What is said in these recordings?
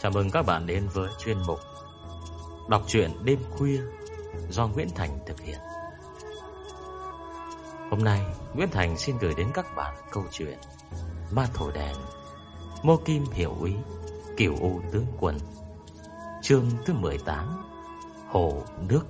Chào mừng các bạn đến với chuyên mục Đọc truyện đêm khuya do Nguyễn Thành thực hiện. Hôm nay Nguyễn Thành xin gửi đến các bạn câu chuyện Ma Thổi Đèn, Mô Kim Hiểu Úy, Cửu U Tướng Quân, chương thứ 18, Hồ Nước.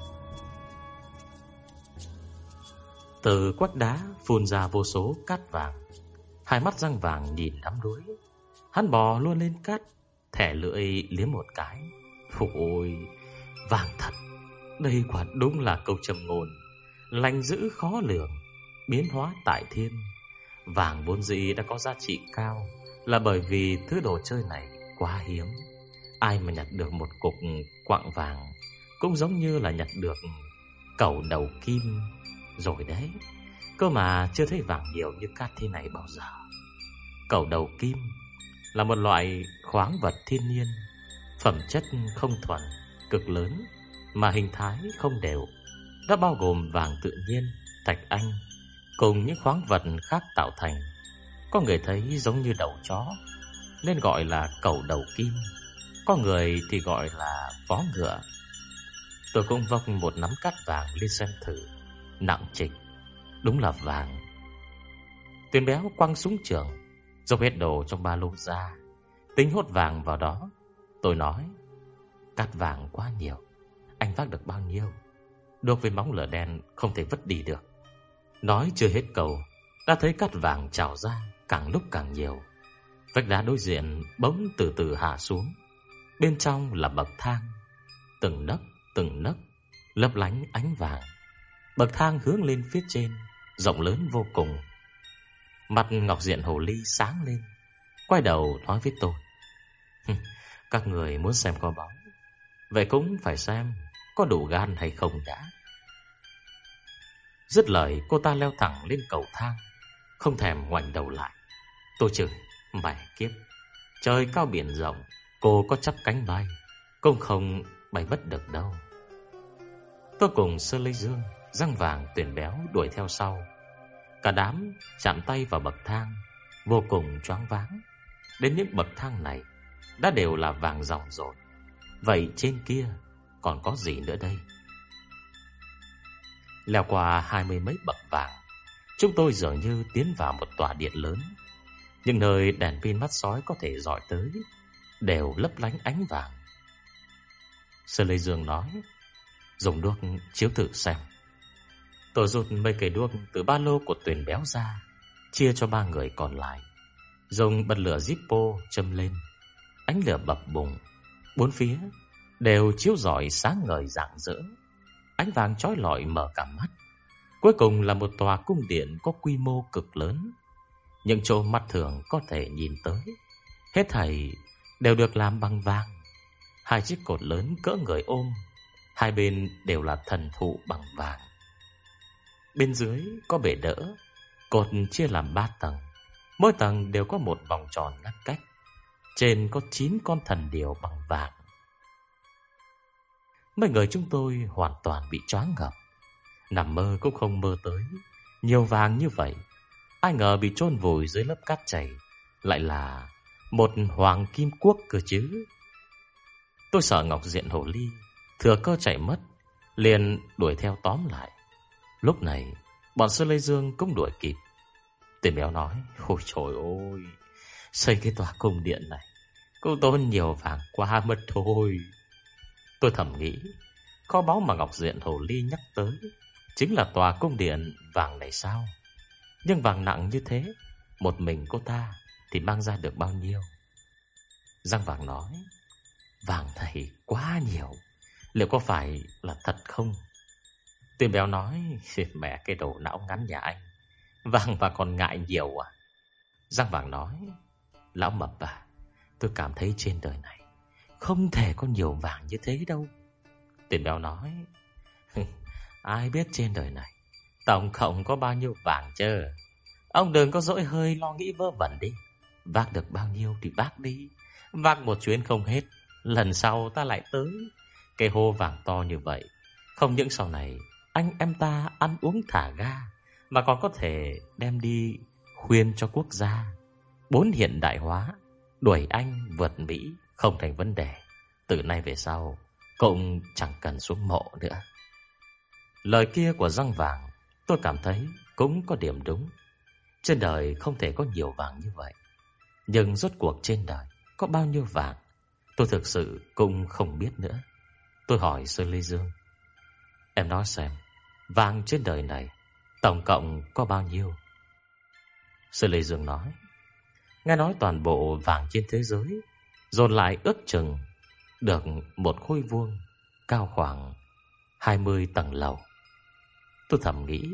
Từ quách đá phun ra vô số cát vàng. Hai mắt răng vàng nhìn đắm đuối. Hắn bò luôn lên cát, thẻ lưỡi liếm một cái. Phụ ôi, vàng thật. Đây quả đúng là câu châm ngôn lành dữ khó lường, biến hóa tại thiên. Vàng vốn dĩ đã có giá trị cao là bởi vì thứ đồ chơi này quá hiếm. Ai mà nhặt được một cục quặng vàng cũng giống như là nhặt được cẩu đầu kim rồi đấy. Cơ mà chưa thấy vàng nhiều như cát thế này bao giờ. Cẩu đầu kim là một loại khoáng vật thiên nhiên, phẩm chất không thuần, cực lớn mà hình thái không đều. Nó bao gồm vàng tự nhiên, thạch anh cùng những khoáng vật khác tạo thành. Có người thấy giống như đầu chó nên gọi là cẩu đầu kim, có người thì gọi là vó ngựa. Tôi cũng vốc một nắm cát vàng lên xem thử. Nặng trịch, đúng là vàng. Tuyền béo quăng súng trường, dốc hết đồ trong ba lô ra, tính hốt vàng vào đó. Tôi nói, cát vàng quá nhiều, anh vác được bao nhiêu? Được với móng lửa đen không thể vứt đi được. Nói chưa hết câu, đã thấy cát vàng trào ra, càng lúc càng nhiều. Vách đá đối diện bỗng từ từ hạ xuống. Bên trong là bậc thang, từng nấc lấp lánh ánh vàng. Bậc thang hướng lên phía trên, rộng lớn vô cùng. Mặt Ngọc Diện Hồ Ly sáng lên, quay đầu nói với tôi, các người muốn xem kho báu, vậy cũng phải xem có đủ gan hay không đã. Dứt lời cô ta leo thẳng lên cầu thang, không thèm ngoảnh đầu lại. Tôi chửi, mẹ kiếp, trời cao biển rộng, cô có chắp cánh bay cũng không bay mất được đâu. Tôi cùng Sơ Lê Dương, răng vàng, Tuyền béo đuổi theo sau. Cả đám chạm tay vào bậc thang, vô cùng choáng váng. Đến những bậc thang này đã đều là vàng ròng rồi, vậy trên kia còn có gì nữa đây? Leo qua 20 mấy bậc vàng, chúng tôi dường như tiến vào một tòa điện lớn. Những nơi đèn pin mắt sói có thể dọi tới đều lấp lánh ánh vàng. Sơ Lê Dương nói, dùng đuốc chiếu thử xem. Tôi rút mấy cây đuốc từ ba lô của Tuyền béo ra, chia cho ba người còn lại, dùng bật lửa Zippo châm lên. Ánh lửa bập bùng, bốn phía đều chiếu rọi sáng ngời rạng rỡ. Ánh vàng chói lọi mở cả mắt. Cuối cùng là một tòa cung điện có quy mô cực lớn. Những chỗ mắt thường có thể nhìn tới, hết thảy đều được làm bằng vàng. Hai chiếc cột lớn cỡ người ôm, hai bên đều là thần thụ bằng vàng. Bên dưới có bệ đỡ, cột chia làm 3 tầng, mỗi tầng đều có một vòng tròn ngăn cách. Trên có 9 con thần điểu bằng vàng. Mấy người chúng tôi hoàn toàn bị choáng ngợp, nằm mơ cũng không mơ tới nhiều vàng như vậy. Ai ngờ bị chôn vùi dưới lớp cát chảy lại là một hoàng kim quốc cơ chứ. Tôi sợ Ngọc Diện Hồ Ly thừa cơ chạy mất, liền đuổi theo tóm lại. Lúc này bọn Sơ Lê Dương cũng đuổi kịp. Tuyền béo nói, ôi trời ơi, xây cái tòa cung điện này cũng tốn nhiều vàng quá mất thôi. Tôi thầm nghĩ, kho báu mà Ngọc Diện Hồ Ly nhắc tới chính là tòa cung điện vàng này sao? Nhưng vàng nặng như thế, một mình cô ta thì mang ra được bao nhiêu? Răng vàng nói, vàng thầy quá nhiều, liệu có phải là thật không? Tuyền béo nói, mẹ cái đầu não ngắn nhà anh, vàng và còn ngại nhiều à? Răng vàng nói, lão mập à, tôi cảm thấy trên đời này không thể có nhiều vàng như thế đâu. Tuyền béo nói, ai biết trên đời này tổng cộng có bao nhiêu vàng chứ? Ông đừng có dỗi hơi lo nghĩ vớ vẩn đi. Vác được bao nhiêu thì vác đi, vác một chuyến không hết, lần sau ta lại tới. Cái hô vàng to như vậy, không những sau này anh em ta ăn uống thả ga, mà còn có thể đem đi khuyên cho quốc gia. 4 hiện đại hóa, đuổi Anh vượt Mỹ Không thành vấn đề. Từ nay về sau cũng chẳng cần xuống mộ nữa. Lời kia của răng vàng tôi cảm thấy cũng có điểm đúng. Trên đời không thể có nhiều vàng như vậy. Nhưng rốt cuộc trên đời có bao nhiêu vàng, tôi thực sự cũng không biết nữa. Tôi hỏi Sơn Lê Dương: em nói xem, vàng trên đời này tổng cộng có bao nhiêu? Sơn Lê Dương nói: nghe nói toàn bộ vàng trên thế giới dồn lại ước chừng được một khối vuông cao khoảng 20 tầng lầu. Tôi thầm nghĩ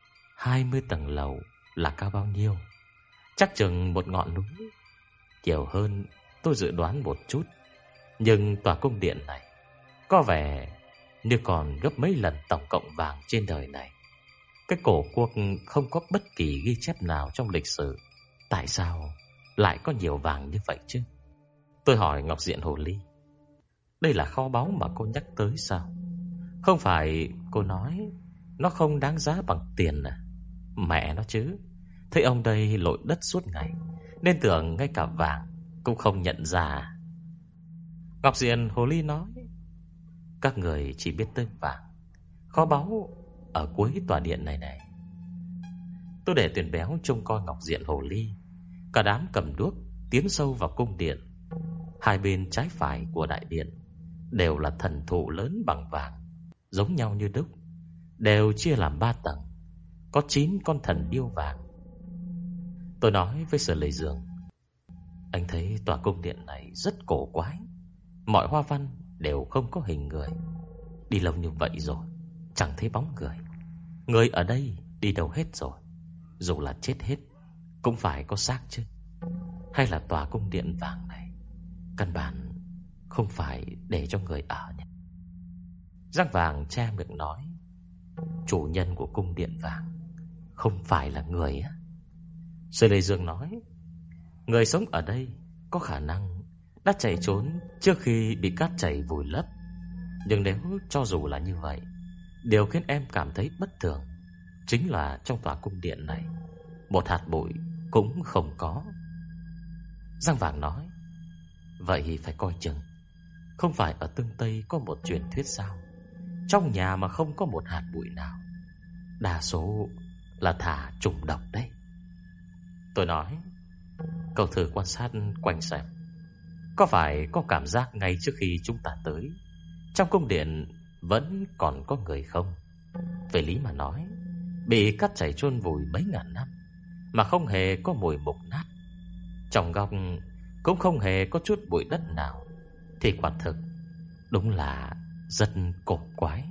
20 tầng lầu là cao bao nhiêu? Chắc chừng một ngọn núi. Nhiều hơn tôi dự đoán một chút. Nhưng tòa cung điện này có vẻ như còn gấp mấy lần tổng cộng vàng trên đời này. Cái cổ cuộc không có bất kỳ ghi chép nào trong lịch sử. Tại sao lại có nhiều vàng như vậy chứ? Tôi hỏi Ngọc Diện Hồ Ly: đây là kho báu mà cô nhắc tới sao? Không phải cô nói nó không đáng giá bằng tiền à? Mẹ nó chứ, thấy ông đây lội đất suốt ngày nên tưởng ngay cả vàng cũng không nhận ra. Ngọc Diện Hồ Ly nói: các người chỉ biết tới vàng, kho báu ở cuối tòa điện này này. Tôi để Tuyền Béo trông coi Ngọc Diện Hồ Ly. Cả đám cầm đuốc tiến sâu vào cung điện. Hai bên trái phải của đại điện đều là thần thụ lớn bằng vàng, giống nhau như đúc, đều chia làm 3 tầng, có 9 con thần điêu vàng. Tôi nói với Sở Lệ Dương: anh thấy tòa cung điện này rất cổ quái, mọi hoa văn đều không có hình người. Đi lâu như vậy rồi chẳng thấy bóng người. Người ở đây đi đâu hết rồi? Dù là chết hết cũng phải có xác chứ. Hay là tòa cung điện vàng này căn bản không phải để cho người ở nhỉ? Răng vàng che miệng nói: chủ nhân của cung điện vàng không phải là người á. Sở Lê Dương nói: người sống ở đây có khả năng đã chạy trốn trước khi bị cát chảy vùi lấp. Nhưng nếu cho dù là như vậy, điều khiến em cảm thấy bất thường chính là trong tòa cung điện này một hạt bụi cũng không có. Răng vàng nói: vậy phải coi chừng. Không phải ở Tương Tây có một truyền thuyết sao, trong nhà mà không có một hạt bụi nào, đa số là thả trùng độc đấy. Tôi nói: cậu thử quan sát quanh xem, có phải có cảm giác ngay trước khi chúng ta tới trong cung điện vẫn còn có người không? Về lý mà nói, bị cát chảy chôn vùi mấy ngàn năm mà không hề có mùi mục nát, trong góc cũng không hề có chút bụi đất nào, thì quả thực đúng là rất cổ quái.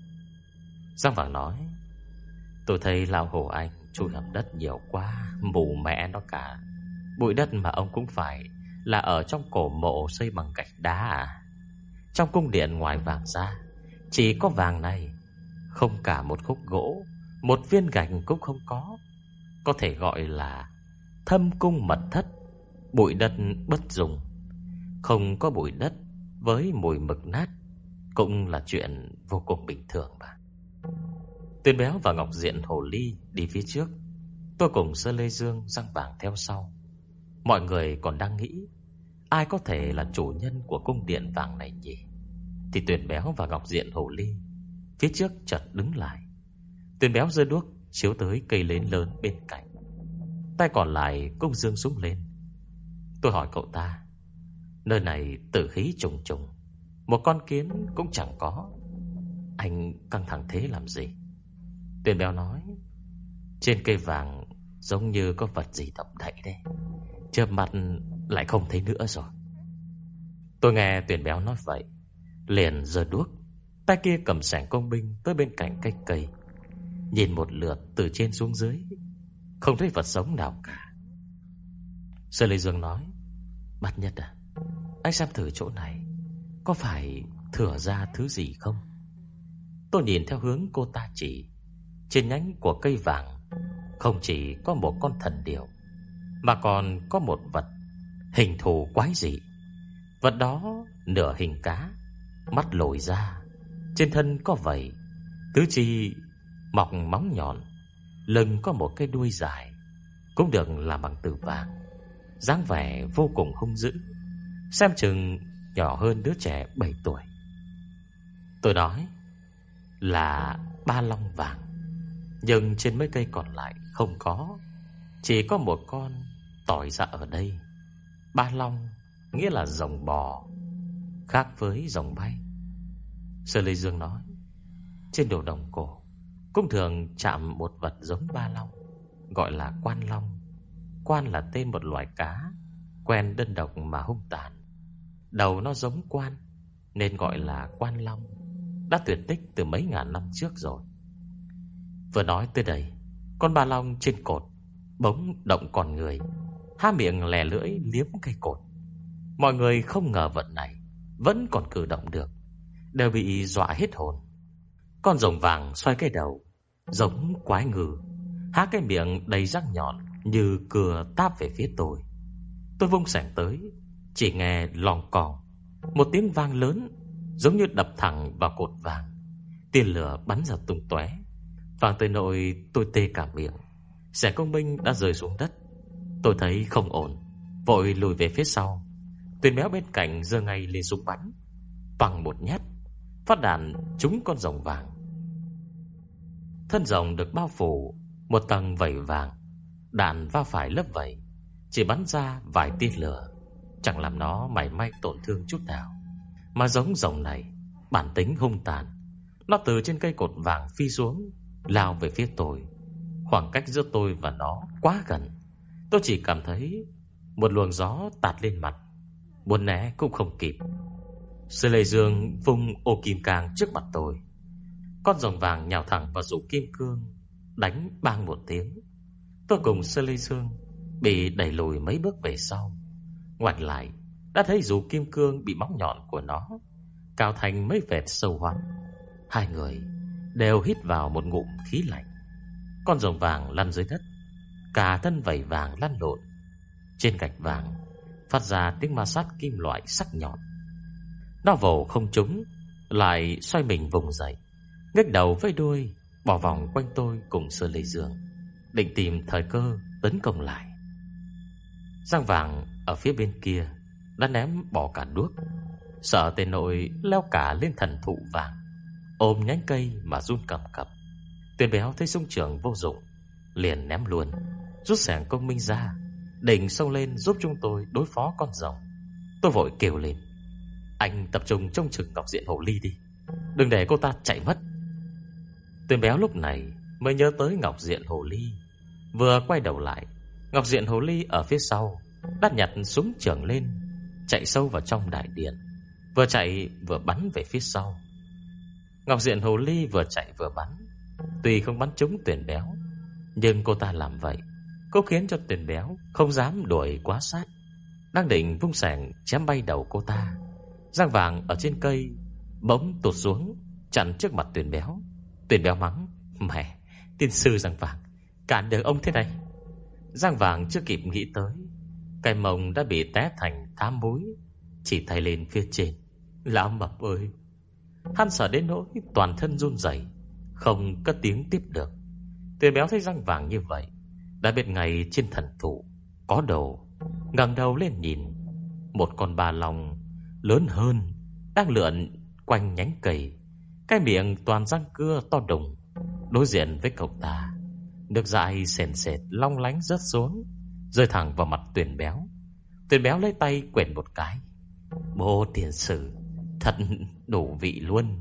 Giang Vàng nói: tôi thấy lão Hồ Anh chui hầm đất nhiều quá, mù mẹ nó cả. Bụi đất mà ông cũng phải là ở trong cổ mộ xây bằng gạch đá à? Trong cung điện ngoài vàng ra chỉ có vàng này, không cả một khúc gỗ, một viên gạch cũng không có. Có thể gọi là thâm cung mật thất, bụi đất bất dùng. Không có bụi đất với mùi mực nát cũng là chuyện vô cùng bình thường mà. Tuyền Béo và Ngọc Diện Hồ Ly đi phía trước, tôi cùng Sơ Lê Dương, Răng Vàng theo sau. Mọi người còn đang nghĩ ai có thể là chủ nhân của cung điện vàng này nhỉ, thì Tuyền Béo và Ngọc Diện Hồ Ly phía trước chợt đứng lại. Tuyền Béo giơ đuốc chiếu tới cây nến lớn bên cạnh, tay còn lại cũng giương súng lên. Tôi hỏi cậu ta: nơi này tử khí trùng trùng, một con kiến cũng chẳng có, anh căng thẳng thế làm gì? Tuyền Béo nói: trên cây vàng giống như có vật gì động đậy đấy, chớp mắt lại không thấy nữa rồi. Tôi nghe Tuyền Béo nói vậy, liền giơ đuốc, tay kia cầm sẻng công binh tới bên cạnh cây cây, nhìn một lượt từ trên xuống dưới, không thấy vật sống nào cả. Sơ Lê Dương nói: Bát Nhất à, anh xem thử chỗ này có phải thừa ra thứ gì không? Tôi nhìn theo hướng cô ta chỉ. Trên nhánh của cây vàng không chỉ có một con thần điểu, mà còn có một vật hình thù quái dị. Vật đó nửa hình cá, mắt lồi ra, trên thân có vảy, tứ chi mọc móng nhọn, lưng có một cái đuôi dài, cũng được làm bằng từ vàng, dáng vẻ vô cùng hung dữ, xem chừng nhỏ hơn đứa trẻ 7 tuổi. Tôi nói là ba long vàng, nhưng trên mấy cây còn lại không có, chỉ có một con tỏi ra ở đây. Ba long nghĩa là rồng bò, khác với rồng bay. Sở Lê Dương nói, trên đồ đồng cổ cũng thường chạm một vật giống ba long, gọi là quan long. Quan là tên một loại cá quen đơn độc mà hung tàn. Đầu nó giống quan nên gọi là quan long, đã tuyệt tích từ mấy ngàn năm trước rồi. Vừa nói tới đây, con ba long trên cột bỗng động con người, há miệng lè lưỡi liếm cây cột. Mọi người không ngờ vật này vẫn còn cử động được, đều bị dọa hết hồn. Con rồng vàng xoay cái đầu giống quái ngư, há cái miệng đầy răng nhọn như cưa táp về phía tôi. Tôi vung xẻng tới, chỉ nghe lòng còng một tiếng vang lớn, giống như đập thẳng vào cột vàng. Tia lửa bắn ra tung tóe, vàng tới nỗi tôi tê cả miệng. Xẻng công binh đã rơi xuống đất. Tôi thấy không ổn, vội lùi về phía sau. Tuyền béo bên cạnh giơ ngay lên súng bắn, bằng một nhát, phát đạn trúng con rồng vàng. Thân rồng được bao phủ một tầng vảy vàng, đạn va phải lớp vảy, chỉ bắn ra vài tia lửa, chẳng làm nó mảy may tổn thương chút nào. Mà giống rồng này bản tính hung tàn, nó từ trên cây cột vàng phi xuống, lao về phía tôi. Khoảng cách giữa tôi và nó quá gần, tôi chỉ cảm thấy một luồng gió tạt lên mặt, muốn né cũng không kịp. Sư Lê Dương vung ô kim cang trước mặt tôi. Con rồng vàng nhào thẳng vào rủ kim cương, đánh bang một tiếng. Tôi cùng Sư Lê Dương bị đẩy lùi mấy bước về sau. Ngoảnh lại đã thấy rủ kim cương bị móng nhọn của nó cào thành mấy vệt sâu hoắm. Hai người đều hít vào một ngụm khí lạnh. Con rồng vàng lăn dưới đất, cả thân vảy vàng lăn lộn trên gạch vàng, phát ra tiếng ma sát kim loại sắc nhọn. Nó vồ không trúng, lại xoay mình vùng dậy, ngước đầu với đuôi bỏ vòng quanh tôi cùng Sơ Lê Dương, định tìm thời cơ tấn công lại. Giang vàng ở phía bên kia đã ném bỏ cả đuốc, sợ tên nội leo cả lên thần thụ vàng, ôm nhánh cây mà run cầm cập. Tuyền béo thấy súng trường vô dụng, liền ném luôn, rút xẻng công minh ra, định xông lên giúp chúng tôi đối phó con rồng. Tôi vội kêu lên, anh tập trung trông chừng Ngọc Diện Hồ Ly đi, đừng để cô ta chạy mất. Tuyền béo lúc này mới nhớ tới Ngọc Diện Hồ Ly. Vừa quay đầu lại, Ngọc Diện Hồ Ly ở phía sau đã nhặt súng trường lên, chạy sâu vào trong đại điện, vừa chạy vừa bắn về phía sau. Ngọc Diện Hồ Ly vừa chạy vừa bắn, tuy không bắn trúng Tuyền béo, nhưng cô ta làm vậy cũng khiến cho Tuyền béo không dám đuổi quá sát. Đang định vung xẻng chém bay đầu cô ta, Giang vàng ở trên cây bỗng tụt xuống chặn trước mặt Tuyền béo. Tuyền béo mắng, mẹ, tiên sư Giang vàng, cản được ông thế này. Giang vàng chưa kịp nghĩ tới, cái mông đã bị té thành thám múi, chỉ tay lên phía trên. Lão mập ơi! Hắn sợ đến nỗi toàn thân run rẩy, không cất tiếng tiếp được. Tuyền béo thấy Giang vàng như vậy, đã biết ngay trên thần thụ có đồ, ngẩng đầu lên nhìn, một con ba long lớn hơn đang lượn quanh nhánh cây, cái miệng toàn răng cưa to đùng. Đối diện với cậu ta, nước dãi sền sệt long lánh rớt xuống, rơi thẳng vào mặt Tuyền béo. Tuyền béo lấy tay quệt một cái, bố tiền sử thật đủ vị luôn.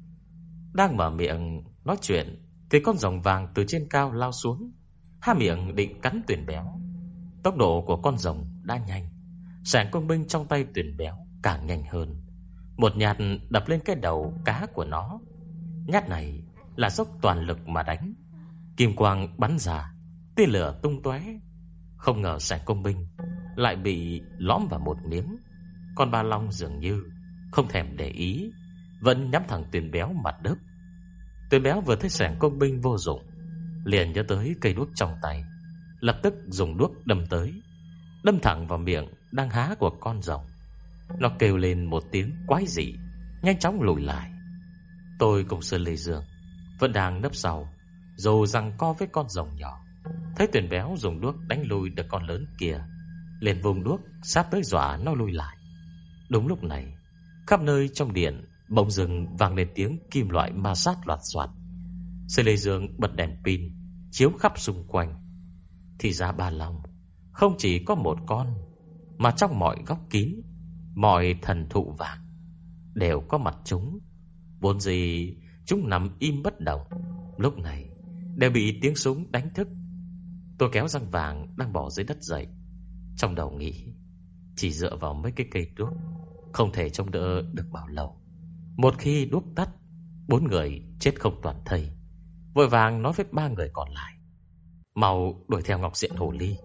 Đang mở miệng nói chuyện thì con rồng vàng từ trên cao lao xuống, há miệng định cắn Tuyền béo. Tốc độ của con rồng đã nhanh, xẻng công binh trong tay Tuyền béo càng nhanh hơn, một nhát đập lên cái đầu cá của nó. Nhát này là dốc toàn lực mà đánh, kim quang bắn ra, tia lửa tung tóe. Không ngờ xẻng công binh lại bị lõm vào một miếng. Con ba long dường như không thèm để ý, vẫn nhắm thẳng Tuyền béo mặt đớp. Tuyền béo vừa thấy xẻng công binh vô dụng, liền nhớ tới cây đuốc trong tay, lập tức dùng đuốc đâm tới, đâm thẳng vào miệng đang há của con rồng. Nó kêu lên một tiếng quái dị, nhanh chóng lùi lại. Tôi cùng Sơn Lê Dương vẫn đang nấp sau, dù giằng co với con rồng nhỏ. Thấy Tuyền béo dùng đuốc đánh lùi được con lớn kia, liền vùng đuốc sắp tới dọa nó lùi lại. Đúng lúc này, Khắp nơi trong điện bỗng dưng vang lên tiếng kim loại ma sát loạt soạt. Sư Lê Dương bật đèn pin chiếu khắp xung quanh. Thì ra Ba Long không chỉ có một con, mà trong mọi góc kín, mọi thần thụ vàng đều có mặt chúng. Vốn gì chúng nằm im bất động, lúc này đều bị tiếng súng đánh thức. Tôi kéo răng vàng đang bỏ dưới đất dậy, trong đầu nghĩ chỉ dựa vào mấy cái cây đuốc không thể trông đỡ được bao lâu. Một khi đuốc tắt, 4 người chết không toàn thây. Vội vàng nói với 3 người còn lại: mau đuổi theo Ngọc Diện Hồ Ly.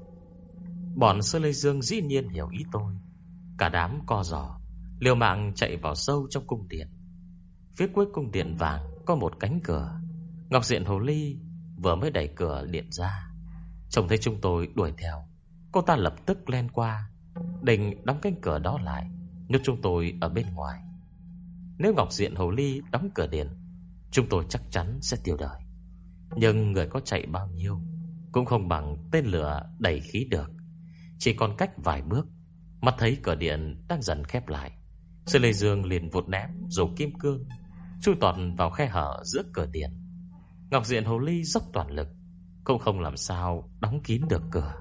Bọn Sơ Lê Dương dĩ nhiên hiểu ý tôi. Cả đám co giò liều mạng chạy vào sâu trong cung điện. Phía cuối cung điện vàng có một cánh cửa. Ngọc Diện Hồ Ly vừa mới đẩy cửa điện ra, trông thấy chúng tôi đuổi theo, cô ta lập tức len qua, định đóng cánh cửa đó lại, nhốt chúng tôi ở bên ngoài. Nếu Ngọc Diện Hồ Ly đóng cửa điện, chúng tôi chắc chắn sẽ tiêu đời. Nhưng người có chạy bao nhiêu cũng không bằng tên lửa đẩy khí được. Chỉ còn cách vài bước, mắt thấy cửa điện đang dần khép lại, Sư Lê Dương liền vụt ném rổ kim cương chui tọt vào khe hở giữa cửa điện. Ngọc Diện Hồ Ly dốc toàn lực cũng không làm sao đóng kín được cửa.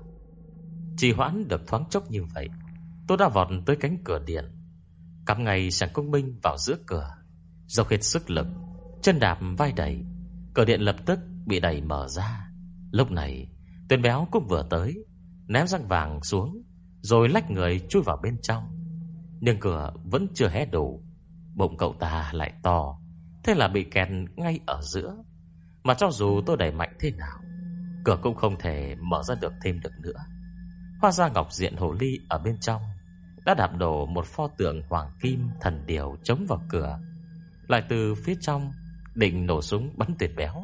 Trì hoãn được thoáng chốc như vậy, tôi đã vọt tới cánh cửa điện, cắm ngay sang công binh vào giữa cửa, dốc hết sức lực, chân đạp vai đẩy, cửa điện lập tức bị đẩy mở ra. Lúc này Tuyền Béo cũng vừa tới, ném răng vàng xuống, rồi lách người chui vào bên trong. Nhưng cửa vẫn chưa hé đủ, bụng cậu ta lại to, thế là bị kẹt ngay ở giữa. Mà cho dù tôi đẩy mạnh thế nào, cửa cũng không thể mở ra được thêm được nữa. Hóa ra Ngọc Diện Hồ Ly ở bên trong đã đạp đổ một pho tượng hoàng kim thần điểu chống vào cửa, lại từ phía trong định nổ súng bắn Tuyền Béo.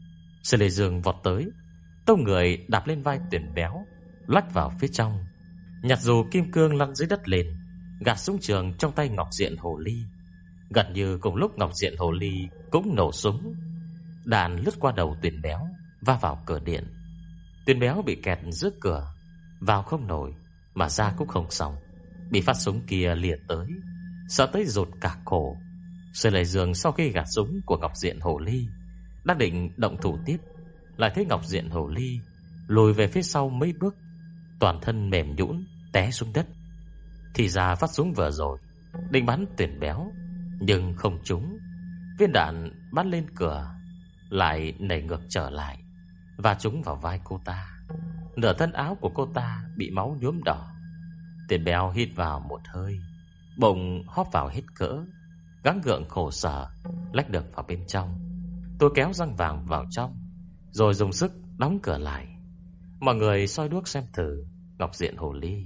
Sư Lê Dương vọt tới, tông người đạp lên vai Tuyền Béo, lách vào phía trong, nhặt dù kim cương lăn dưới đất lên, gạt súng trường trong tay Ngọc Diện Hồ Ly. Gần như cùng lúc Ngọc Diện Hồ Ly cũng nổ súng, đạn lướt qua đầu Tuyền Béo, va vào cửa điện. Tuyền Béo bị kẹt giữa cửa, vào không nổi, mà ra cũng không xong, bị phát súng kia lìa tới, sợ tới rụt cả cổ. Sư Lê Dương sau khi gạt súng của Ngọc Diện Hồ Ly, đang định động thủ tiếp, lại thấy Ngọc Diện Hồ Ly lùi về phía sau mấy bước, toàn thân mềm nhũn té xuống đất. Thì ra phát súng vừa rồi định bắn Tuyền Béo, nhưng không trúng. Viên đạn bắn lên cửa lại nảy ngược trở lại, và trúng vào vai cô ta. Nửa thân áo của cô ta bị máu nhuốm đỏ. Tuyền Béo hít vào một hơi, bụng hóp vào hết cỡ, gắng gượng khổ sở lách được vào bên trong. Tôi kéo răng vàng vào trong, rồi dùng sức đóng cửa lại. Mọi người soi đuốc xem thử Ngọc Diện Hồ Ly.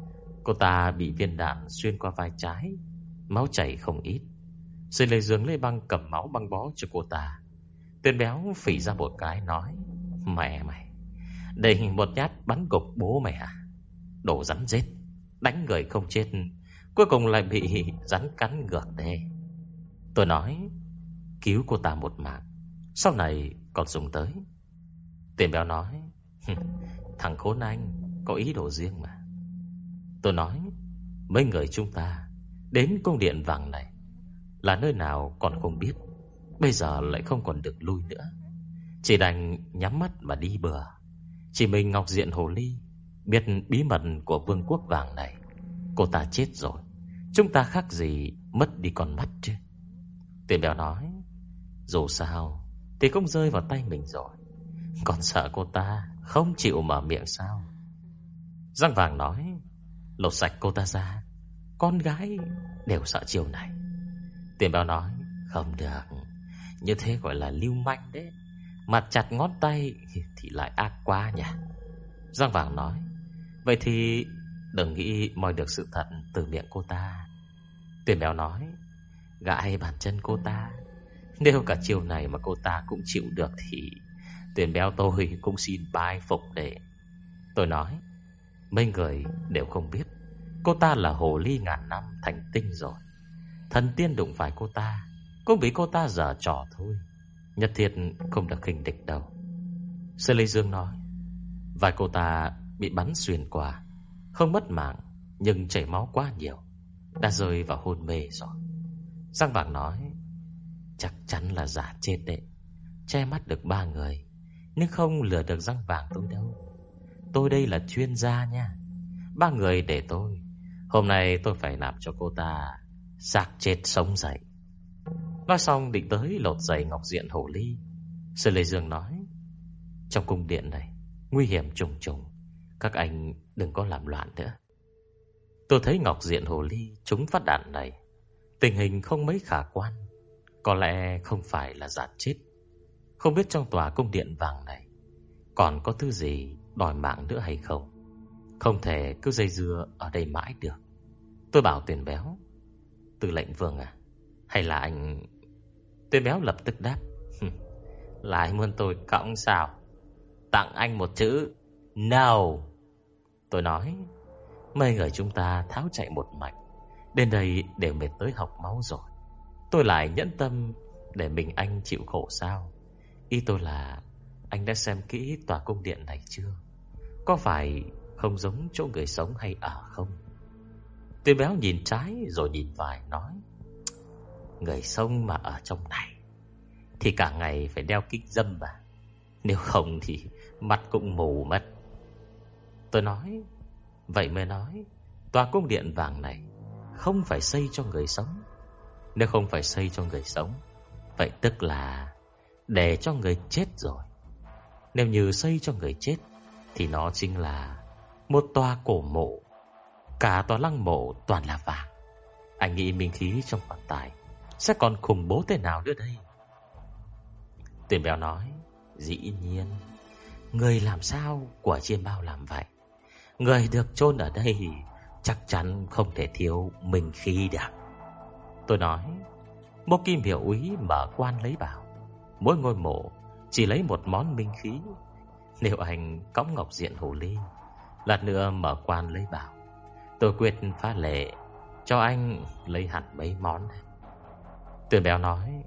Cô ta bị viên đạn xuyên qua vai trái, máu chảy không ít. Sư Lê Dương lấy băng cầm máu băng bó cho cô ta. Tuyền Béo phỉ ra một cái nói: mẹ mày, đây một nhát bắn gục bố mày à? Đồ rắn rết, đánh người không chết, cuối cùng lại bị rắn cắn ngược đây. Tôi nói: cứu cô ta một mạng, sau này còn dùng tới. Tuyền Béo nói: thằng khốn anh có ý đồ riêng mà. Tôi nói: mấy người chúng ta đến cung điện vàng này là nơi nào còn không biết, bây giờ lại không còn được lui nữa, chỉ đành nhắm mắt mà đi bừa. Chỉ mình Ngọc Diện Hồ Ly biết bí mật của vương quốc vàng này. Cô ta chết rồi, chúng ta khác gì mất đi con mắt chứ. Tuyền Béo nói: dù sao thì cũng rơi vào tay mình rồi, còn sợ cô ta không chịu mở miệng sao? Răng vàng nói: lột sạch cô ta ra, con gái đều sợ chiều này. Tuyền Béo nói: không được, như thế gọi là lưu manh đấy, mặt chặt ngón tay thì lại ác quá nhỉ. Răng vàng nói: vậy thì đừng nghĩ moi được sự thật từ miệng cô ta. Tuyền Béo nói: gãi bàn chân cô ta, nếu cả chiều này mà cô ta cũng chịu được thì Tuyền Béo tôi cũng xin bái phục để. Tôi nói: mấy người đều không biết, cô ta là hồ ly ngàn năm thành tinh rồi. Thần tiên đụng phải cô ta cũng bị cô ta giở trò thôi, nhất thiết không được khinh địch đâu. Sư Lê Dương nói: vai cô ta bị bắn xuyên qua, không mất mạng, nhưng chảy máu quá nhiều, đã rơi vào hôn mê rồi. Răng vàng nói: chắc chắn là giả chết đấy. Che mắt được 3 người, nhưng không lừa được răng vàng tôi đâu. Tôi đây là chuyên gia nha. 3 người để tôi. Hôm nay tôi phải làm cho cô ta xác chết sống dậy. Nói xong định tới lột giày Ngọc Diện Hổ Ly. Sư Lê Dương nói: trong cung điện này nguy hiểm trùng trùng, các anh đừng có làm loạn nữa. Tôi thấy Ngọc Diện Hổ Ly trúng phát đạn này, tình hình không mấy khả quan. Có lẽ không phải là giả chết. Không biết trong tòa cung điện vàng này còn có thứ gì đòi mạng nữa hay không. Không thể cứ dây dưa ở đây mãi được. Tôi bảo Tuyền Béo: Tư lệnh Vương à, hay là anh... Tuyền Béo lập tức đáp: lại muốn tôi cõng sao? Tặng anh một chữ No. Tôi nói: mấy người chúng ta tháo chạy một mạch, đến đây đều mệt tới học máu rồi. Tôi lại nhẫn tâm để mình anh chịu khổ sao? Ý tôi là anh đã xem kỹ tòa cung điện này chưa? Có phải không giống chỗ người sống hay ở không? Tuyền Béo nhìn trái rồi nhìn phải nói: người sống mà ở trong này thì cả ngày phải đeo kính râm mà, nếu không thì mắt cũng mù mất. Tôi nói: vậy mới nói tòa cung điện vàng này không phải xây cho người sống. Nếu không phải xây cho người sống, vậy tức là để cho người chết rồi. Nếu như xây cho người chết thì nó chính là một tòa cổ mộ. Cả tòa lăng mộ toàn là vàng. Anh nghĩ minh khí trong quan tài sẽ còn khủng bố thế nào nữa đây? Tuyền Béo nói: dĩ nhiên. Người làm sao của chiêm bao làm vậy? Người được chôn ở đây chắc chắn không thể thiếu minh khí được. Tôi nói: một kim hiệu úy mở quan lấy bảo, mỗi ngôi mộ chỉ lấy một món minh khí. Nếu anh cõng Ngọc Diện Hổ Ly, lát nữa mở quan lấy bảo, tôi quyết phá lệ cho anh lấy hẳn mấy món. Tuyền Béo nói: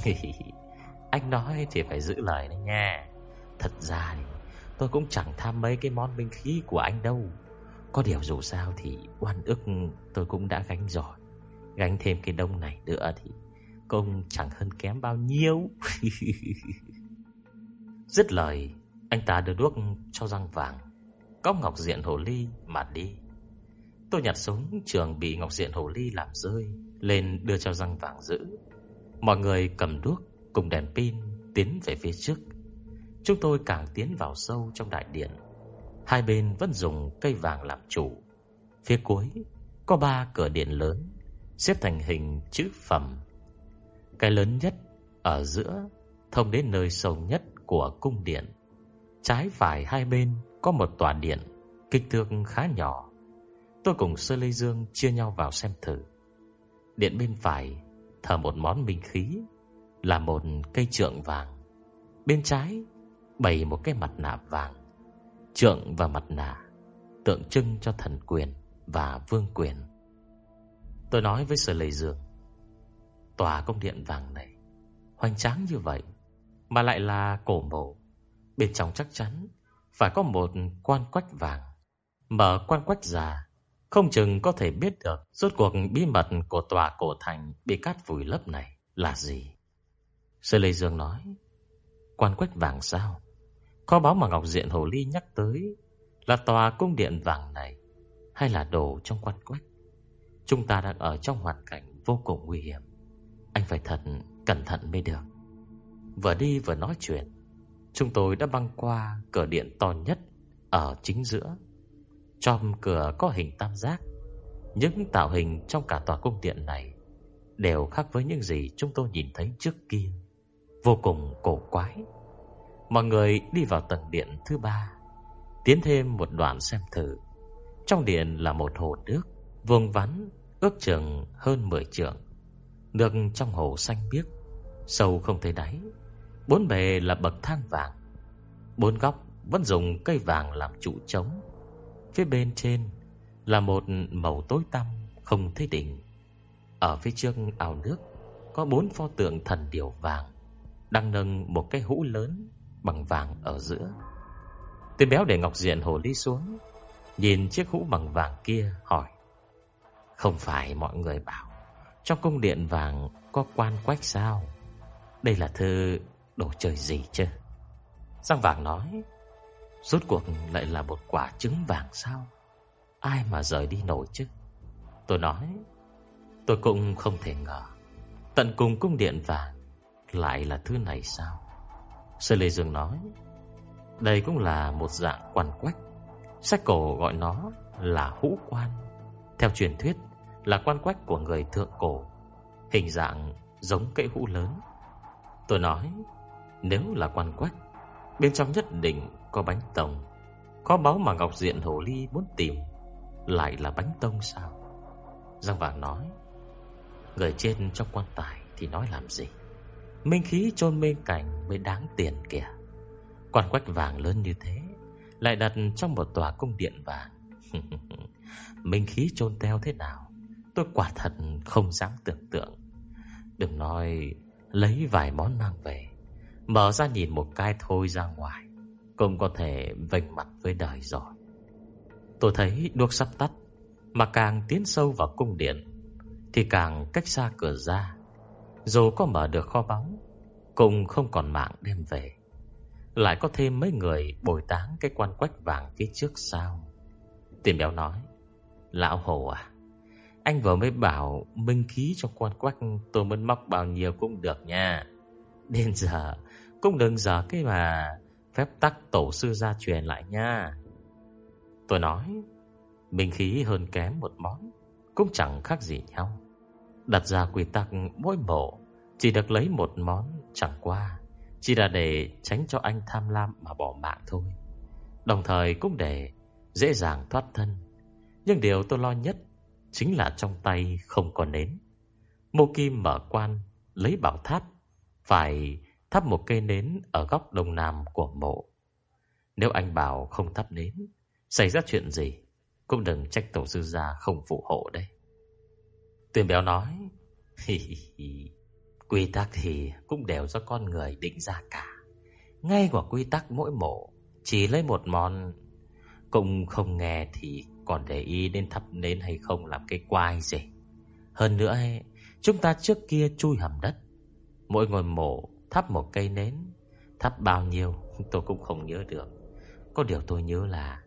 anh nói thì phải giữ lời đấy nha. Thật ra thì tôi cũng chẳng tham mấy cái món binh khí của anh đâu. Có điều dù sao thì oan ức tôi cũng đã gánh rồi. Gánh thêm cái đông này nữa thì cũng chẳng hơn kém bao nhiêu. Dứt lời, anh ta đưa đuốc cho răng vàng, cõng Ngọc Diện Hổ Ly mà đi. Tôi nhặt súng trường bị Ngọc Diện Hổ Ly làm rơi lên đưa cho răng vàng giữ. Mọi người cầm đuốc cùng đèn pin tiến về phía trước. Chúng tôi càng tiến vào sâu trong đại điện. Hai bên vẫn dùng cây vàng làm chủ. Phía cuối có 3 cửa điện lớn xếp thành hình chữ phẩm. Cái lớn nhất ở giữa thông đến nơi sâu nhất của cung điện. Trái phải hai bên có một tòa điện kích thước khá nhỏ. Tôi cùng Sơ Lê Dương chia nhau vào xem thử. Điện bên phải thờ một món minh khí là một cây trượng vàng. Bên trái bày một cái mặt nạ vàng. Trượng và mặt nạ tượng trưng cho thần quyền và vương quyền. Tôi nói với Sơ Lê Dương: tòa cung điện vàng này hoành tráng như vậy mà lại là cổ mộ, bên trong chắc chắn phải có một quan quách vàng. Mở quan quách ra, không chừng có thể biết được rốt cuộc bí mật của tòa cổ thành bị cát vùi lấp này là gì. Sơ Lê Dương nói: quan quách vàng sao? Kho báu mà Ngọc Diện Hổ Ly nhắc tới là tòa cung điện vàng này, hay là đồ trong quan quách? Chúng ta đang ở trong hoàn cảnh vô cùng nguy hiểm. Anh phải thật cẩn thận mới được. Vừa đi vừa nói chuyện, chúng tôi đã băng qua cửa điện to nhất ở chính giữa. Trong cửa có hình tam giác. Những tạo hình trong cả tòa cung điện này đều khác với những gì chúng tôi nhìn thấy trước kia, vô cùng cổ quái. Mọi người đi vào tầng điện thứ 3, tiến thêm một đoạn xem thử. Trong điện là một hồ nước vuông vắn, ước chừng hơn 10 trượng. Nước trong hồ xanh biếc, sâu không thấy đáy. 4 bề là bậc thang vàng. 4 góc vẫn dùng cây vàng làm trụ trống. Phía bên trên là một màu tối tăm không thấy đỉnh. Ở phía trước ao nước có 4 pho tượng thần điểu vàng đang nâng một cái hũ lớn bằng vàng ở giữa. Tên béo để Ngọc Diện Hổ Ly xuống, nhìn chiếc hũ bằng vàng kia hỏi: không phải mọi người bảo Trong cung điện vàng có quan quách sao? Đây là thứ đồ chơi gì chứ? Giang Vàng nói, rốt cuộc lại là một quả trứng vàng sao? Ai mà rời đi nổi chứ? Tôi nói, tôi cũng không thể ngờ tận cùng cung điện vàng lại là thứ này sao? Sư Lê Dương nói, đây cũng là một dạng quan quách. Sách cổ gọi nó là hũ quan. Theo truyền thuyết là quan quách của người thượng cổ, hình dạng giống cây hũ lớn. Tôi nói, nếu là quan quách, bên trong nhất định có bánh tông. Kho báu mà Ngọc Diện Hổ Ly muốn tìm lại là bánh tông sao? Giang Vàng nói, người trên trong quan tài thì nói làm gì? Minh khí chôn bên cạnh mới đáng tiền kìa. Quan quách vàng lớn như thế lại đặt trong một tòa cung điện vàng. Minh khí chôn teo thế nào, tôi quả thật không dám tưởng tượng. Đừng nói lấy vài món mang về, mở ra nhìn một cái thôi ra ngoài cũng có thể vênh mặt với đời rồi. Tôi thấy đuốc sắp tắt, mà càng tiến sâu vào cung điện thì càng cách xa cửa ra. Dù có mở được kho báu cũng không còn mạng đem về. Lại có thêm mấy người bồi táng cái quan quách vàng phía trước sao? Tiền Béo nói, lão Hồ à, anh vừa mới bảo minh khí trong quan quách tôi muốn móc bao nhiêu cũng được nha. Đến giờ cũng đừng giờ cái mà phép tắc tổ sư gia truyền lại nha. Tôi nói, minh khí hơn kém một món cũng chẳng khác gì nhau. Đặt ra quy tắc mỗi mộ chỉ được lấy một món, chẳng qua chỉ là để tránh cho anh tham lam mà bỏ mạng thôi, đồng thời cũng để dễ dàng thoát thân. Nhưng điều tôi lo nhất chính là trong tay không có nến. Mô Kim mở quan lấy bảo tháp, phải thắp một cây nến ở góc đông nam của mộ. Nếu anh bảo không thắp nến, xảy ra chuyện gì cũng đừng trách tổ sư gia không phù hộ đây. Tuyền Béo nói, quy tắc thì cũng đều do con người định ra cả. Ngay của quy tắc mỗi mộ chỉ lấy một món, cũng không nghe thì còn để ý đến thắp nến hay không làm cái quái gì. Hơn nữa chúng ta trước kia chui hầm đất, mỗi ngôi mộ thắp một cây nến. Thắp bao nhiêu tôi cũng không nhớ được. Có điều tôi nhớ là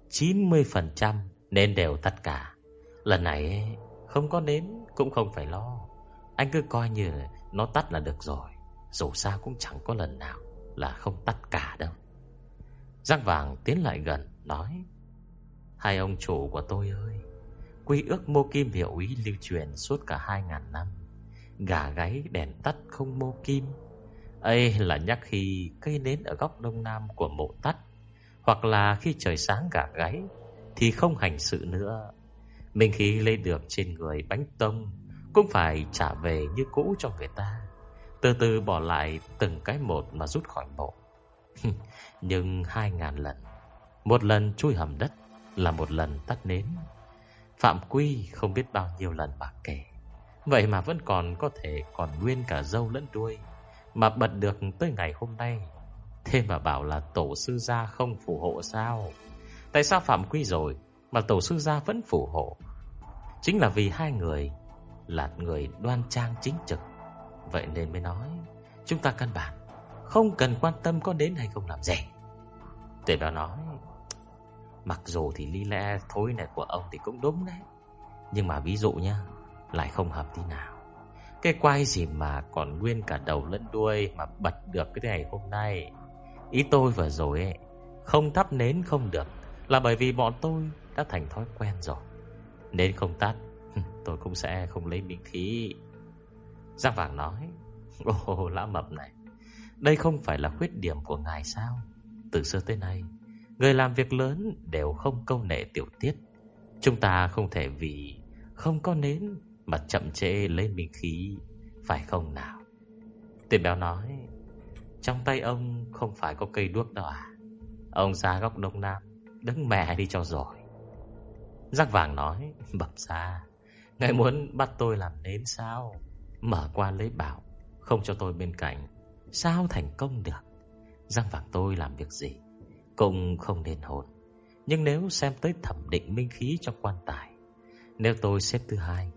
90% nến đều tắt cả. Lần này không có nến cũng không phải lo. Anh cứ coi như nó tắt là được rồi. Dù sao cũng chẳng có lần nào là không tắt cả đâu. Giang Vàng tiến lại gần nói, hai ông chủ của tôi ơi, quy ước mô kim hiệu ý lưu truyền suốt cả 2000 năm. Gà gáy đèn tắt không mô kim. Ấy là nhắc khi cây nến ở góc đông nam của mộ tắt, hoặc là khi trời sáng gà gáy thì không hành sự nữa. Minh khí lấy được trên người bánh tông cũng phải trả về như cũ cho người ta, từ từ bỏ lại từng cái một mà rút khỏi mộ. Nhưng 2000 lần, một lần chui hầm đất là một lần tắt nến. Phạm quy không biết bao nhiêu lần mà kể. Vậy mà vẫn còn có thể còn nguyên cả râu lẫn đuôi mà bật được tới ngày hôm nay. Thế mà bảo là tổ sư gia không phù hộ sao? Tại sao phạm quy rồi mà tổ sư gia vẫn phù hộ? Chính là vì hai người là người đoan trang chính trực. Vậy nên mới nói chúng ta căn bản không cần quan tâm có đến hay không làm gì. Tuyệt đó nói, mặc dù thì lý lẽ thối này của ông thì cũng đúng đấy, nhưng mà ví dụ nha, lại không hợp tí nào. Cái quái gì mà còn nguyên cả đầu lẫn đuôi mà bật được cái ngày hôm nay. Ý tôi vừa rồi ấy, không thắp nến không được là bởi vì bọn tôi đã thành thói quen rồi. Nến không tắt, tôi cũng sẽ không lấy minh khí. Giang Vàng nói, ô lã mập này, đây không phải là khuyết điểm của ngài sao? Từ xưa tới nay, người làm việc lớn đều không câu nệ tiểu tiết. Chúng ta không thể vì không có nến mà chậm trễ lên minh khí, phải không nào? Tiền Béo nói, trong tay ông không phải có cây đuốc đâu à? Ông ra góc đông nam đứng mẹ đi cho rồi. Giang Vàng nói, bập ra, ngài muốn bắt tôi làm nến sao? Mở quan lấy bảo không cho tôi bên cạnh, sao thành công được? Giang Vàng tôi làm việc gì cũng không nên hồn. Nhưng nếu xem tới thẩm định minh khí trong quan tài, nếu tôi xếp thứ hai,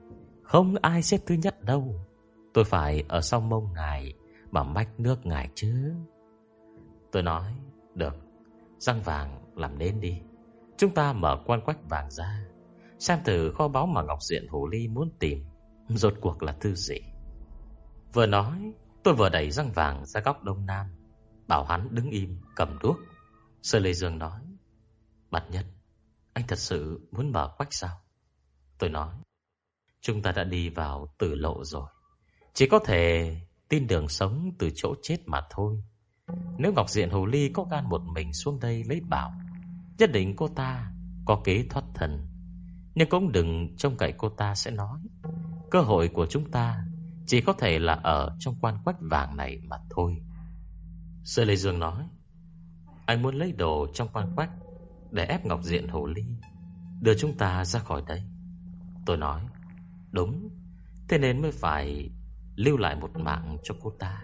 Không ai xếp thứ nhất đâu. Tôi phải ở sau mông ngài mà mách nước ngài chứ. Tôi nói, được, răng vàng làm đến đi. Chúng ta mở quan quách vàng ra, xem thử kho báu mà Ngọc Diện Hồ Ly muốn tìm rốt cuộc là thứ gì. Vừa nói, tôi vừa đẩy răng vàng ra góc đông nam, bảo hắn đứng im cầm đuốc. Sơ Lê Dương nói, Bạt Nhất, anh thật sự muốn mở quách sao? Tôi nói, chúng ta đã đi vào tử lộ rồi, chỉ có thể tin đường sống từ chỗ chết mà thôi. Nếu Ngọc Diện Hồ Ly có gan một mình xuống đây lấy bảo, nhất định cô ta có kế thoát thân. Nhưng cũng đừng trông cậy cô ta sẽ nói. Cơ hội của chúng ta chỉ có thể là ở trong quan quách vàng này mà thôi. Sơ Lê Dương nói, anh muốn lấy đồ trong quan quách để ép Ngọc Diện Hồ Ly đưa chúng ta ra khỏi đây. Tôi nói, đúng, thế nên mới phải lưu lại một mạng cho cô ta.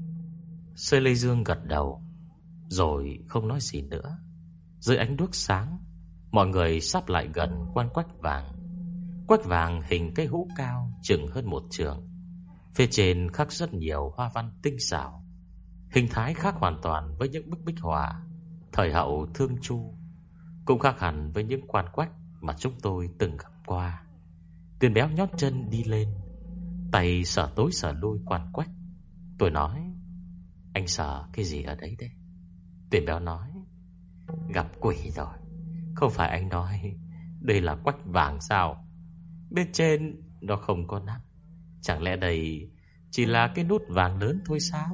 Sơ Lê Dương gật đầu, rồi không nói gì nữa. Dưới ánh đuốc sáng, mọi người sắp lại gần quan quách vàng. Quách vàng hình cây hũ cao chừng hơn một trượng. Phía trên khắc rất nhiều hoa văn tinh xảo, hình thái khác hoàn toàn với những bức bích họa thời hậu Thương Chu, cũng khác hẳn với những quan quách mà chúng tôi từng gặp qua. Tuyền Béo nhót chân đi lên, tay sờ tối sờ lui quan quách. Tôi nói, anh sợ cái gì ở đấy đấy? Tuyền Béo nói, gặp quỷ rồi. Không phải anh nói đây là quách vàng sao? Bên trên nó không có nắp, chẳng lẽ đây chỉ là cái nút vàng lớn thôi sao?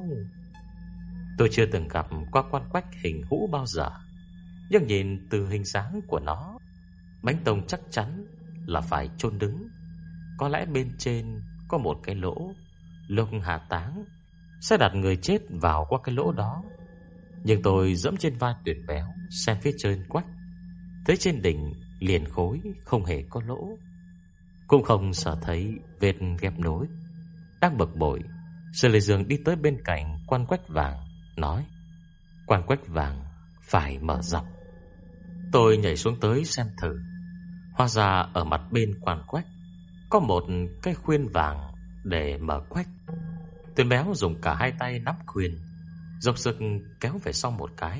Tôi chưa từng gặp qua quan quách hình hũ bao giờ, nhưng nhìn từ hình dáng của nó, Bánh Tông chắc chắn là phải chôn đứng. Có lẽ bên trên có một cái lỗ, lúc hạ táng sẽ đặt người chết vào qua cái lỗ đó. Nhưng tôi dẫm trên vai Tuyển Béo xem phía trên quách, thấy trên đỉnh liền khối không hề có lỗ, cũng không sợ thấy vết ghép nối. Đang bực bội, Sơ Lê Dương đi tới bên cạnh quan quách vàng, nói, quan quách vàng phải mở rộng. Tôi nhảy xuống tới xem thử. Hóa ra ở mặt bên quan quách có một cái khuyên vàng để mở quách. Tuyển Béo dùng cả hai tay nắm khuyên, dốc sức kéo về sau một cái.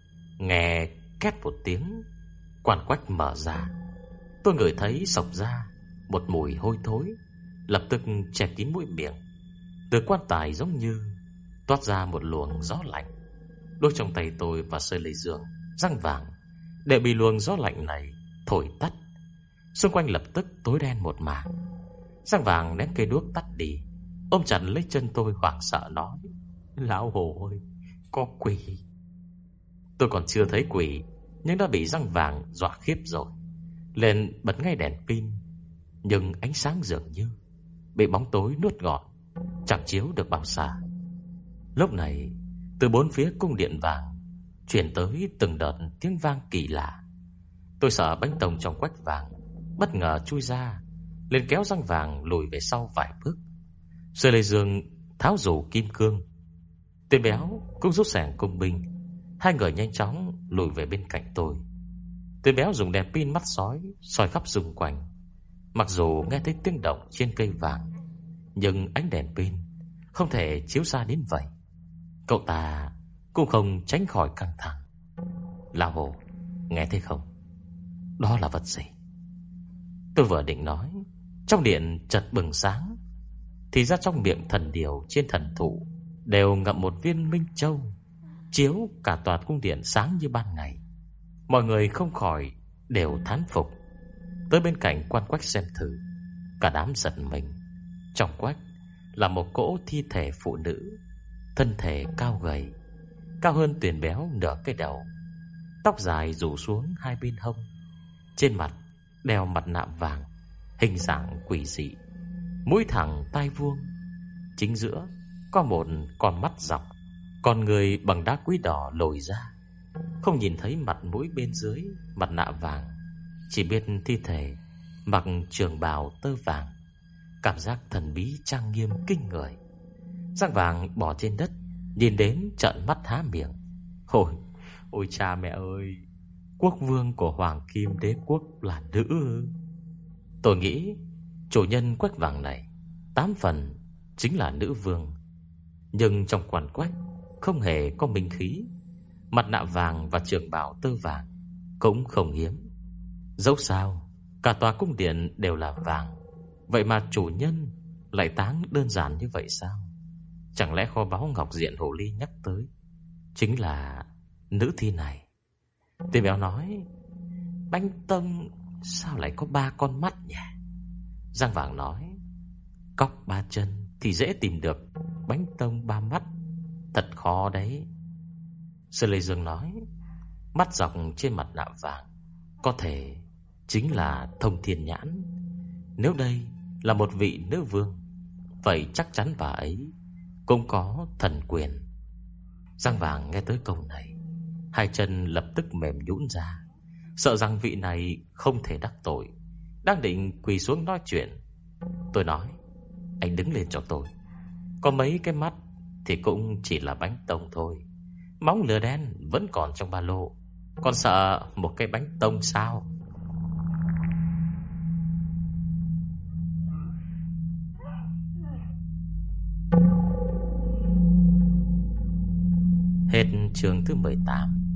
Nghe két một tiếng, quan quách mở ra. Tôi ngửi thấy xộc ra một mùi hôi thối, lập tức che kín mũi miệng. Từ quan tài giống như toát ra một luồng gió lạnh. Đôi trong tay tôi và Sơ Lê Dương, răng vàng để bị luồng gió lạnh này thổi tắt. Xung quanh lập tức tối đen một mảng. Răng vàng ném cây đuốc tắt đi, ôm chặt lấy chân tôi hoảng sợ nói, lão Hồ ơi, có quỷ. Tôi còn chưa thấy quỷ, nhưng đã bị răng vàng dọa khiếp rồi. Lên bật ngay đèn pin, nhưng ánh sáng dường như bị bóng tối nuốt gọn, chẳng chiếu được bao xa. Lúc này, từ bốn phía cung điện vàng truyền tới từng đợt tiếng vang kỳ lạ. Tôi sợ Bánh Tông trong quách vàng bất ngờ chui ra, liền kéo răng vàng lùi về sau vài bước. Sơ Lê Dương tháo rủ kim cương, Tuyển Béo cũng rút xẻng cung binh. Hai người nhanh chóng lùi về bên cạnh tôi. Tuyển Béo dùng đèn pin mắt sói soi khắp xung quanh. Mặc dù nghe thấy tiếng động trên cây vàng, nhưng ánh đèn pin không thể chiếu xa đến vậy. Cậu ta cũng không tránh khỏi căng thẳng. Lão Hồ, nghe thấy không? Đó là vật gì? Tôi vừa định nói, trong điện chợt bừng sáng, thì ra trong miệng thần điều trên thần thụ đều ngậm một viên minh châu, chiếu cả tòa cung điện sáng như ban ngày. Mọi người không khỏi đều thán phục. Tới bên cạnh quan quách xem thử, cả đám giật mình. Trong quách là một cỗ thi thể phụ nữ, thân thể cao gầy, cao hơn Tuyển Béo nửa cái đầu, tóc dài rủ xuống hai bên hông, trên mặt đeo mặt nạ vàng, hình dạng quỷ dị, mũi thẳng tai vuông. Chính giữa có một con mắt dọc, con người bằng đá quý đỏ lồi ra. Không nhìn thấy mặt mũi bên dưới mặt nạ vàng, chỉ biết thi thể mặc trường bào tơ vàng. Cảm giác thần bí trang nghiêm kinh người. Răng vàng bỏ trên đất, nhìn đến trợn mắt há miệng. Ôi cha mẹ ơi, quốc vương của Hoàng Kim Đế quốc là nữ. Tôi nghĩ Chủ nhân quách vàng này 8 phần chính là nữ vương, nhưng trong quan quách không hề có minh khí. Mặt nạ vàng và trường bào tơ vàng cũng không hiếm. Dẫu sao cả tòa cung điện đều là vàng, vậy mà chủ nhân lại táng đơn giản như vậy sao? Chẳng lẽ kho báu ngọc diện hồ ly nhắc tới chính là nữ thi này? Tên béo nói: Bánh tông sao lại có 3 con mắt nhỉ? Giang Vàng nói: Cóc 3 chân thì dễ tìm được, bánh tông 3 mắt thật khó đấy. Sơn Lê Dương nói: Mắt dọc trên mặt nạ vàng có thể chính là Thông Thiên Nhãn. Nếu đây là một vị nữ vương, vậy chắc chắn bà ấy cũng có thần quyền. Giang Vàng nghe tới câu này, hai chân lập tức mềm nhũn ra, sợ rằng vị này không thể đắc tội. Đang định quỳ xuống nói chuyện, tôi nói: Anh đứng lên cho tôi. Có mấy cái mắt thì cũng chỉ là bánh tông thôi. Móng lửa đen vẫn còn trong ba lô, còn sợ một cái bánh tông sao? Hết chương thứ 18.